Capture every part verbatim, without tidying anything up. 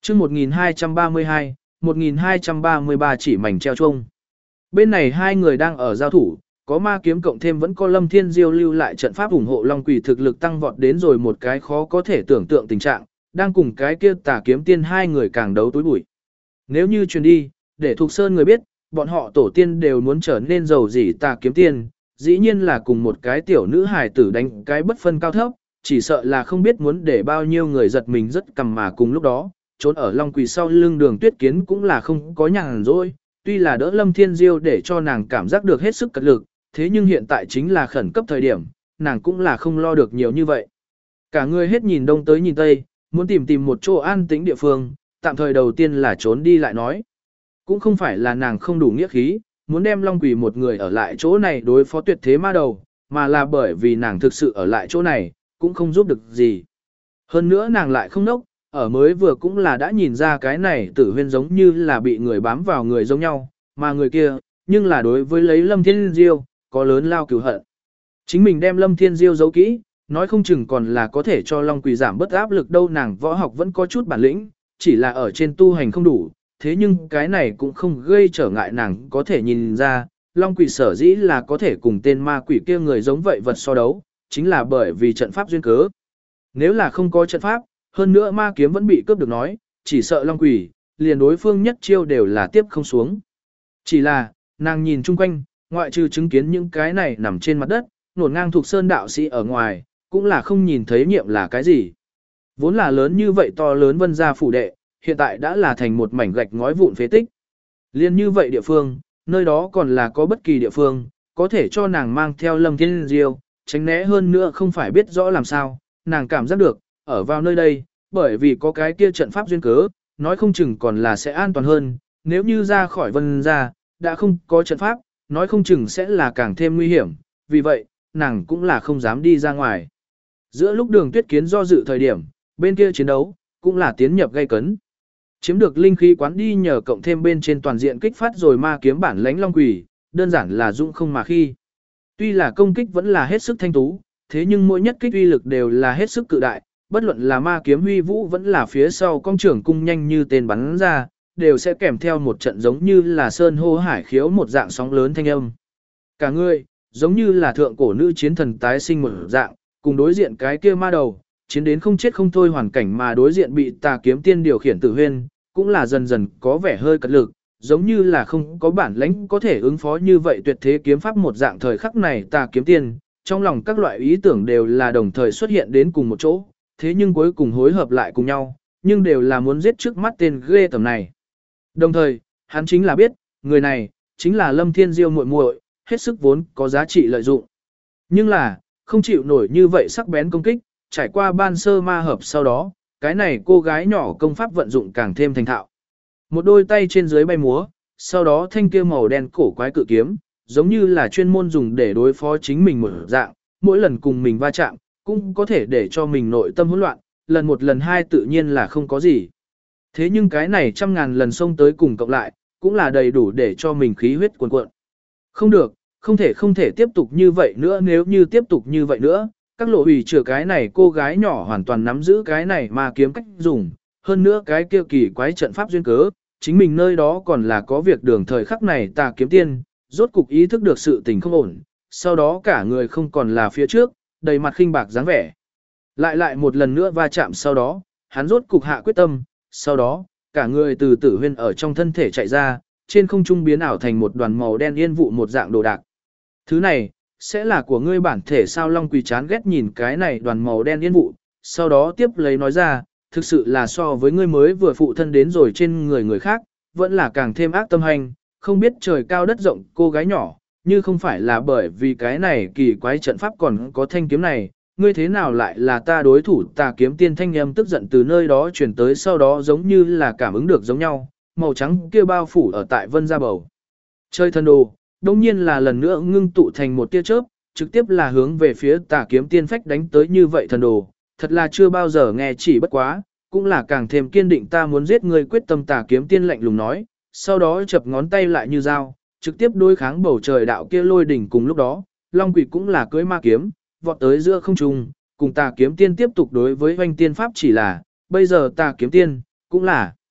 chương một nghìn hai trăm ba mươi hai, một nghìn hai trăm ba mươi ba chỉ mảnh treo chuông. Bên này hai người đang ở giao thủ, có ma kiếm cộng thêm vẫn có Lâm Thiên Diêu lưu lại trận pháp ủng hộ Long Quỷ thực lực tăng vọt đến rồi một cái khó có thể tưởng tượng tình trạng, đang cùng cái kia Tà Kiếm Tiên hai người càng đấu túi bụi. Nếu như truyền đi, để Thục Sơn người biết, bọn họ tổ tiên đều muốn trở nên giàu dĩ Tà Kiếm Tiên, dĩ nhiên là cùng một cái tiểu nữ hài tử đánh cái bất phân cao thấp, chỉ sợ là không biết muốn để bao nhiêu người giật mình rất cầm mà cùng lúc đó, trốn ở Long Quỷ sau lưng Đường Tuyết Kiến cũng là không có nhàn rỗi, tuy là đỡ Lâm Thiên Diêu để cho nàng cảm giác được hết sức cật lực, thế nhưng hiện tại chính là khẩn cấp thời điểm, nàng cũng là không lo được nhiều như vậy. Cả người hết nhìn đông tới nhìn tây, muốn tìm tìm một chỗ an tĩnh địa phương, tạm thời đầu tiên là trốn đi lại nói. Cũng không phải là nàng không đủ nghĩa khí, muốn đem Long Quỷ một người ở lại chỗ này đối phó tuyệt thế ma đầu, mà là bởi vì nàng thực sự ở lại chỗ này, cũng không giúp được gì. Hơn nữa nàng lại không nốc, ở mới vừa cũng là đã nhìn ra cái này Tử Huyên giống như là bị người bám vào người giống nhau, mà người kia, nhưng là đối với lấy Lâm Thiên Diêu, có lớn lao cừu hận. Chính mình đem Lâm Thiên Diêu giấu kỹ, nói không chừng còn là có thể cho Long Quỷ giảm bớt áp lực đâu, nàng võ học vẫn có chút bản lĩnh, chỉ là ở trên tu hành không đủ, thế nhưng cái này cũng không gây trở ngại nàng có thể nhìn ra, Long Quỷ sở dĩ là có thể cùng tên ma quỷ kia người giống vậy vật so đấu, chính là bởi vì trận pháp duyên cớ. Nếu là không có trận pháp, hơn nữa ma kiếm vẫn bị cướp được nói, chỉ sợ Long Quỷ, liền đối phương nhất chiêu đều là tiếp không xuống. Chỉ là, nàng nhìn chung quanh, ngoại trừ chứng kiến những cái này nằm trên mặt đất, nổn ngang thuộc sơn đạo sĩ ở ngoài, cũng là không nhìn thấy nhiệm là cái gì. Vốn là lớn như vậy to lớn vân gia phủ đệ, hiện tại đã là thành một mảnh gạch ngói vụn phế tích. Liên như vậy địa phương, nơi đó còn là có bất kỳ địa phương, có thể cho nàng mang theo Lâm Thiên Diêu, tránh né hơn nữa không phải biết rõ làm sao, nàng cảm giác được, ở vào nơi đây, bởi vì có cái kia trận pháp duyên cớ, nói không chừng còn là sẽ an toàn hơn, nếu như ra khỏi vân gia, đã không có trận pháp, nói không chừng sẽ là càng thêm nguy hiểm, vì vậy, nàng cũng là không dám đi ra ngoài. Giữa lúc Đường Tuyết Kiến do dự thời điểm, bên kia chiến đấu, cũng là tiến nhập gây cấn. Chiếm được linh khí quán đi nhờ cộng thêm bên trên toàn diện kích phát rồi ma kiếm bản lãnh Long Quỷ, đơn giản là dũng không mà khi. Tuy là công kích vẫn là hết sức thanh tú, thế nhưng mỗi nhất kích uy lực đều là hết sức cự đại, bất luận là ma kiếm huy vũ vẫn là phía sau công trưởng cung nhanh như tên bắn ra, đều sẽ kèm theo một trận giống như là sơn hô hải khiếu một dạng sóng lớn thanh âm. Cả người, giống như là thượng cổ nữ chiến thần tái sinh một dạng, cùng đối diện cái kia ma đầu, chiến đến không chết không thôi hoàn cảnh mà đối diện bị Tà Kiếm Tiên điều khiển Tử Huyên, cũng là dần dần có vẻ hơi cật lực, giống như là không có bản lãnh có thể ứng phó như vậy tuyệt thế kiếm pháp một dạng thời khắc này Tà Kiếm Tiên, trong lòng các loại ý tưởng đều là đồng thời xuất hiện đến cùng một chỗ, thế nhưng cuối cùng hối hợp lại cùng nhau, nhưng đều là muốn giết trước mắt tên ghê tầm này. Đồng thời, hắn chính là biết, người này, chính là Lâm Thiên Diêu muội muội, hết sức vốn có giá trị lợi dụng. Nhưng là, không chịu nổi như vậy sắc bén công kích, trải qua ban sơ ma hợp sau đó, cái này cô gái nhỏ công pháp vận dụng càng thêm thành thạo. Một đôi tay trên dưới bay múa, sau đó thanh kia màu đen cổ quái cự kiếm, giống như là chuyên môn dùng để đối phó chính mình một dạng, mỗi lần cùng mình va chạm, cũng có thể để cho mình nội tâm hỗn loạn, lần một lần hai tự nhiên là không có gì. Thế nhưng cái này trăm ngàn lần xông tới cùng cộng lại, cũng là đầy đủ để cho mình khí huyết cuồn cuộn. Không được, không thể không thể tiếp tục như vậy nữa, nếu như tiếp tục như vậy nữa, các lộ hủy trừ cái này cô gái nhỏ hoàn toàn nắm giữ cái này mà kiếm cách dùng, hơn nữa cái kia kỳ quái trận pháp duyên cớ, chính mình nơi đó còn là có việc đường thời khắc này Tà Kiếm Tiên, rốt cục ý thức được sự tình không ổn, sau đó cả người không còn là phía trước, đầy mặt khinh bạc dáng vẻ. Lại lại một lần nữa va chạm sau đó, hắn rốt cục hạ quyết tâm, sau đó, cả người từ Tử Huyên ở trong thân thể chạy ra, trên không trung biến ảo thành một đoàn màu đen yên vụ một dạng đồ đạc. Thứ này, sẽ là của ngươi bản thể sao? Long Quỳ chán ghét nhìn cái này đoàn màu đen yên vụ, sau đó tiếp lấy nói ra, thực sự là so với ngươi mới vừa phụ thân đến rồi trên người người khác, vẫn là càng thêm ác tâm hành, không biết trời cao đất rộng cô gái nhỏ, như không phải là bởi vì cái này kỳ quái trận pháp còn có thanh kiếm này, ngươi thế nào lại là ta đối thủ? Tà Kiếm Tiên thanh âm tức giận từ nơi đó truyền tới, sau đó giống như là cảm ứng được giống nhau, màu trắng kia bao phủ ở tại vân gia bầu. Chơi thần đồ, đông nhiên là lần nữa ngưng tụ thành một tia chớp, trực tiếp là hướng về phía Tà Kiếm Tiên phách đánh tới như vậy thần đồ, thật là chưa bao giờ nghe chỉ bất quá, cũng là càng thêm kiên định ta muốn giết ngươi quyết tâm. Tà Kiếm Tiên lạnh lùng nói, sau đó chập ngón tay lại như dao, trực tiếp đối kháng bầu trời đạo kia lôi đỉnh. Cùng lúc đó, Long Quỷ cũng là cưỡi ma kiếm, vọt tới giữa không trung, cùng Tà Kiếm Tiên tiếp tục đối với Hoành Tiên pháp, chỉ là, bây giờ Tà Kiếm Tiên cũng là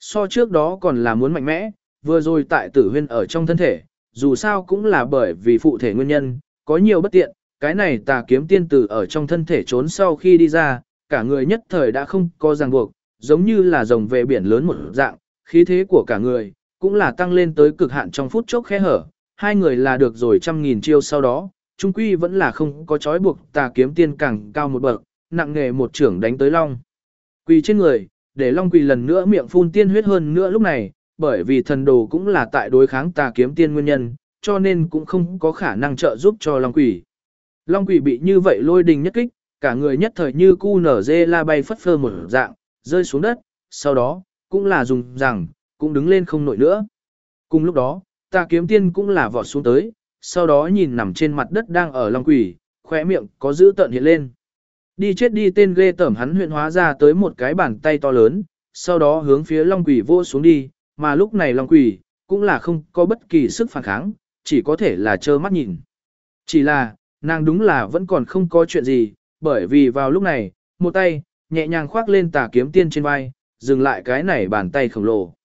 So trước đó còn là muốn mạnh mẽ, vừa rồi tại tử huyên ở trong thân thể, dù sao cũng là bởi vì phụ thể nguyên nhân, có nhiều bất tiện, cái này tà kiếm tiên tử ở trong thân thể trốn sau khi đi ra, cả người nhất thời đã không có ràng buộc, giống như là rồng về biển lớn một dạng, khí thế của cả người, cũng là tăng lên tới cực hạn trong phút chốc khe hở, hai người là được rồi trăm nghìn chiêu sau đó, trung quy vẫn là không có trói buộc tà kiếm tiên càng cao một bậc, nặng nghề một trưởng đánh tới long. Quỳ trên người, để long quỳ lần nữa miệng phun tiên huyết hơn nữa lúc này, bởi vì thần đồ cũng là tại đối kháng tà kiếm tiên nguyên nhân, cho nên cũng không có khả năng trợ giúp cho long quỳ. Long quỳ bị như vậy lôi đình nhất kích, cả người nhất thời như cu nở dê la bay phất phơ một dạng, rơi xuống đất, sau đó, cũng là dùng rằng, cũng đứng lên không nổi nữa. Cùng lúc đó, tà kiếm tiên cũng là vọt xuống tới, sau đó nhìn nằm trên mặt đất đang ở long quỷ, khóe miệng có dữ tợn hiện lên. Đi chết đi tên ghê tởm hắn huyện hóa ra tới một cái bàn tay to lớn, sau đó hướng phía long quỷ vô xuống đi, mà lúc này long quỷ, cũng là không có bất kỳ sức phản kháng, chỉ có thể là trơ mắt nhìn. Chỉ là, nàng đúng là vẫn còn không có chuyện gì, bởi vì vào lúc này, một tay, nhẹ nhàng khoác lên tà kiếm tiên trên vai, dừng lại cái này bàn tay khổng lồ.